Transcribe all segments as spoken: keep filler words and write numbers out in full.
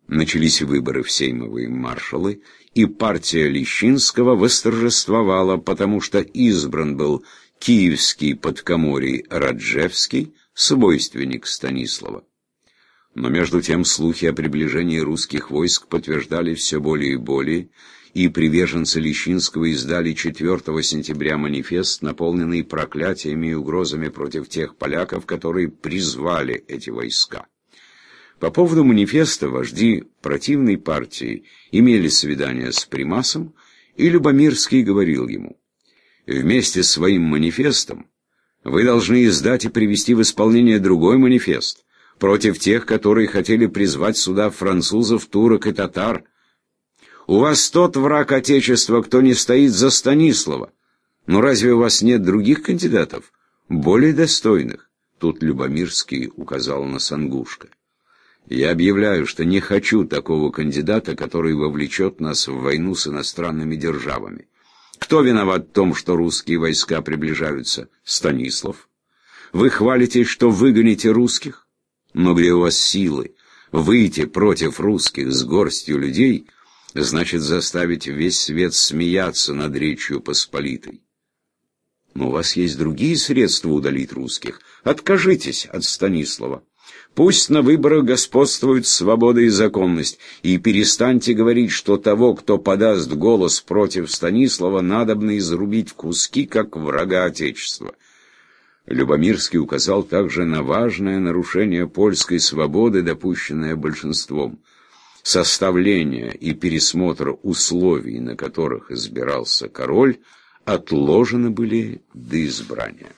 Начались выборы в сеймовые маршалы, и партия Лещинского восторжествовала, потому что избран был киевский подкоморий Раджевский, свойственник Станислава. Но между тем слухи о приближении русских войск подтверждались все более и более, и приверженцы Лещинского издали четвёртого сентября манифест, наполненный проклятиями и угрозами против тех поляков, которые призвали эти войска. По поводу манифеста вожди противной партии имели свидание с Примасом, и Любомирский говорил ему: «Вместе с своим манифестом вы должны издать и привести в исполнение другой манифест против тех, которые хотели призвать сюда французов, турок и татар. У вас тот враг Отечества, кто не стоит за Станислава. Но разве у вас нет других кандидатов, более достойных?» Тут Любомирский указал на Сангушко. «Я объявляю, что не хочу такого кандидата, который вовлечет нас в войну с иностранными державами. Кто виноват в том, что русские войска приближаются? Станислав. Вы хвалитесь, что выгоните русских? Но где у вас силы выйти против русских с горстью людей, значит заставить весь свет смеяться над Речью Посполитой. Но у вас есть другие средства удалить русских. Откажитесь от Станислава. Пусть на выборах господствует свобода и законность, и перестаньте говорить, что того, кто подаст голос против Станислава, надобно изрубить в куски, как врага Отечества». Любомирский указал также на важное нарушение польской свободы, допущенное большинством. Составление и пересмотр условий, на которых избирался король, отложены были до избрания.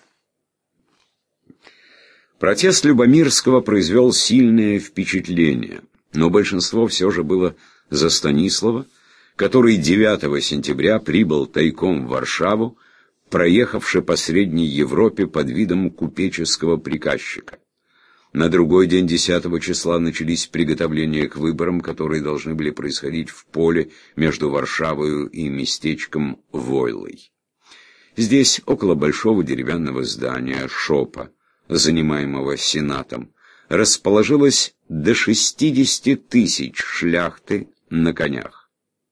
Протест Любомирского произвел сильное впечатление, но большинство все же было за Станислава, который девятого сентября прибыл тайком в Варшаву, проехавши по Средней Европе под видом купеческого приказчика. На другой день, десятого числа, начались приготовления к выборам, которые должны были происходить в поле между Варшавою и местечком Войлой. Здесь, около большого деревянного здания Шопа, занимаемого сенатом, расположилось до шестидесяти тысяч шляхты на конях.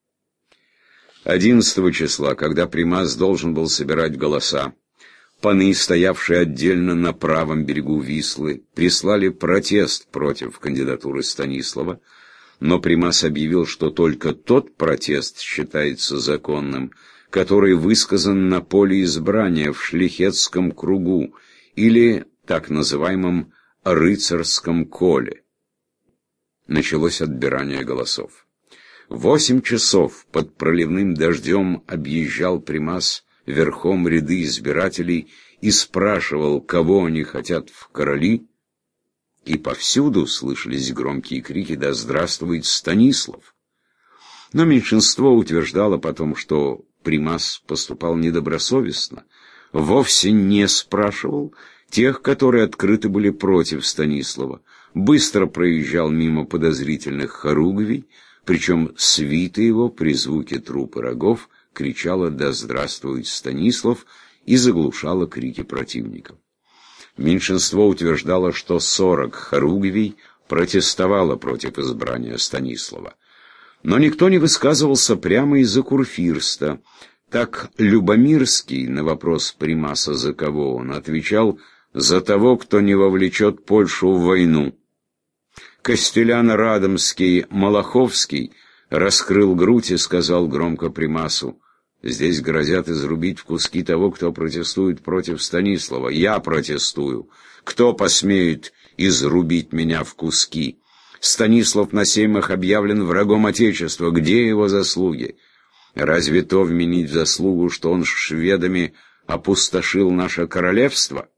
Одиннадцатого числа, когда Примас должен был собирать голоса, паны, стоявшие отдельно на правом берегу Вислы, прислали протест против кандидатуры Станислава, но Примас объявил, что только тот протест считается законным, который высказан на поле избрания в шляхетском кругу или так называемом рыцарском коле. Началось отбирание голосов. Восемь часов под проливным дождем объезжал Примас верхом ряды избирателей и спрашивал, кого они хотят в короли, и повсюду слышались громкие крики: «Да здравствует Станислав!». Но меньшинство утверждало потом, что Примас поступал недобросовестно, вовсе не спрашивал тех, которые открыто были против Станислава, быстро проезжал мимо подозрительных хоругвий, причем свита его при звуке труп и рогов кричала «Да здравствует Станислав!» и заглушала крики противников. Меньшинство утверждало, что сорок хоругвий протестовало против избрания Станислава. Но никто не высказывался прямо из-за курфирста. Так Любомирский на вопрос Примаса, за кого он, отвечал: «За того, кто не вовлечет Польшу в войну». Костелян Радомский Малаховский раскрыл грудь и сказал громко Примасу: «Здесь грозят изрубить в куски того, кто протестует против Станислава. Я протестую. Кто посмеет изрубить меня в куски? Станислав на сеймах объявлен врагом Отечества. Где его заслуги? Разве то вменить в заслугу, что он с шведами опустошил наше королевство?»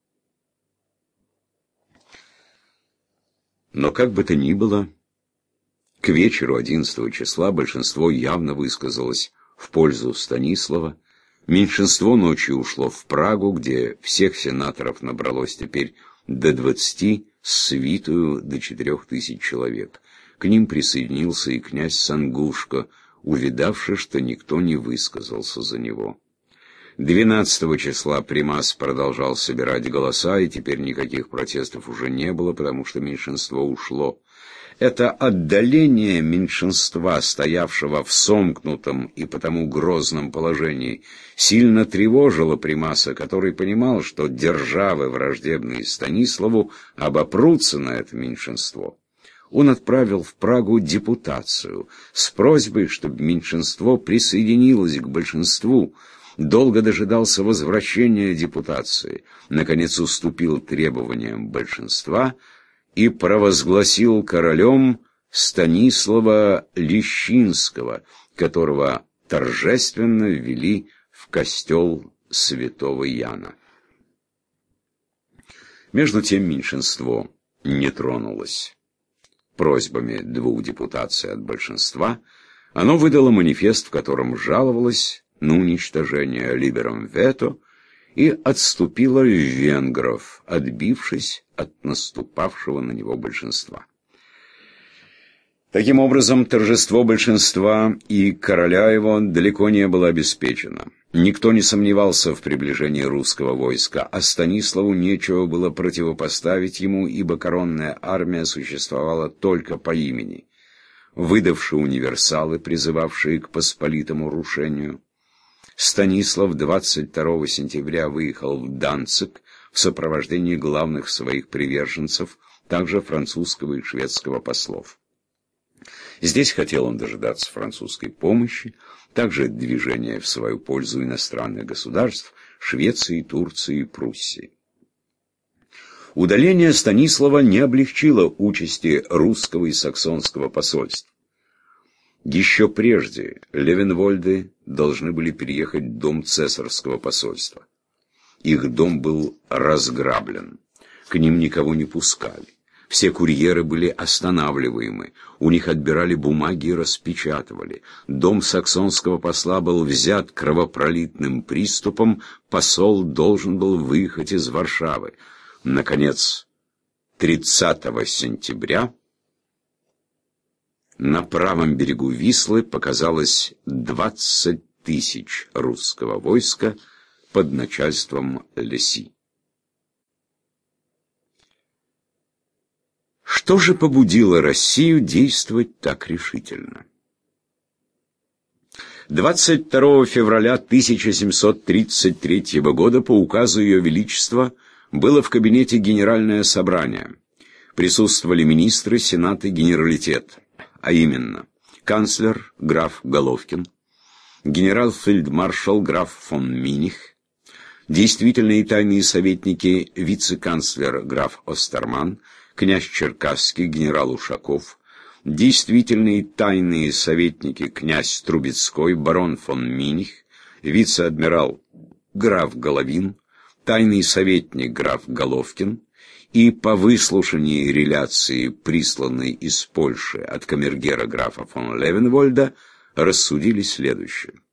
Но как бы то ни было, к вечеру одиннадцатого числа большинство явно высказалось в пользу Станислава. Меньшинство ночью ушло в Прагу, где всех сенаторов набралось теперь до двадцати, с свитою до четырех тысяч человек. К ним присоединился и князь Сангушко, увидавший, что никто не высказался за него. двенадцатого числа Примас продолжал собирать голоса, и теперь никаких протестов уже не было, потому что меньшинство ушло. Это отдаление меньшинства, стоявшего в сомкнутом и потому грозном положении, сильно тревожило Примаса, который понимал, что державы, враждебные Станиславу, обопрутся на это меньшинство. Он отправил в Прагу депутацию с просьбой, чтобы меньшинство присоединилось к большинству. Долго дожидался возвращения депутации, наконец уступил требованиям большинства и провозгласил королем Станислава Лещинского, которого торжественно ввели в костел святого Яна. Между тем меньшинство не тронулось просьбами двух депутаций от большинства. Оно выдало манифест, в котором жаловалось на уничтожение либером вето и отступило в венгров, отбившись от наступавшего на него большинства. Таким образом, торжество большинства и короля его далеко не было обеспечено. Никто не сомневался в приближении русского войска, а Станиславу нечего было противопоставить ему, ибо коронная армия существовала только по имени. Выдавши универсалы, призывавшие к посполитому рушению, Станислав двадцать второго сентября выехал в Данциг в сопровождении главных своих приверженцев, также французского и шведского послов. Здесь хотел он дожидаться французской помощи, также движения в свою пользу иностранных государств Швеции, Турции и Пруссии. Удаление Станислава не облегчило участи русского и саксонского посольств. Еще прежде Левенвольды должны были переехать в дом цесарского посольства. Их дом был разграблен, к ним никого не пускали. Все курьеры были останавливаемы, у них отбирали бумаги и распечатывали. Дом саксонского посла был взят кровопролитным приступом, посол должен был выехать из Варшавы. Наконец, тридцатого сентября на правом берегу Вислы показалось двадцать тысяч русского войска под начальством Леси. Что же побудило Россию действовать так решительно? двадцать второго февраля тысяча семьсот тридцать третьего года по указу Ее Величества было в кабинете Генеральное собрание. Присутствовали министры, сенат и генералитет, а именно канцлер граф Головкин, генерал-фельдмаршал граф фон Миних, действительные и тайные советники вице-канцлер граф Остерман, князь Черкасский, генерал Ушаков, действительные тайные советники князь Трубецкой, барон фон Миних, вице-адмирал граф Головин, тайный советник граф Головкин, и по выслушании реляции, присланной из Польши от камергера графа фон Левенвольда, рассудили следующее.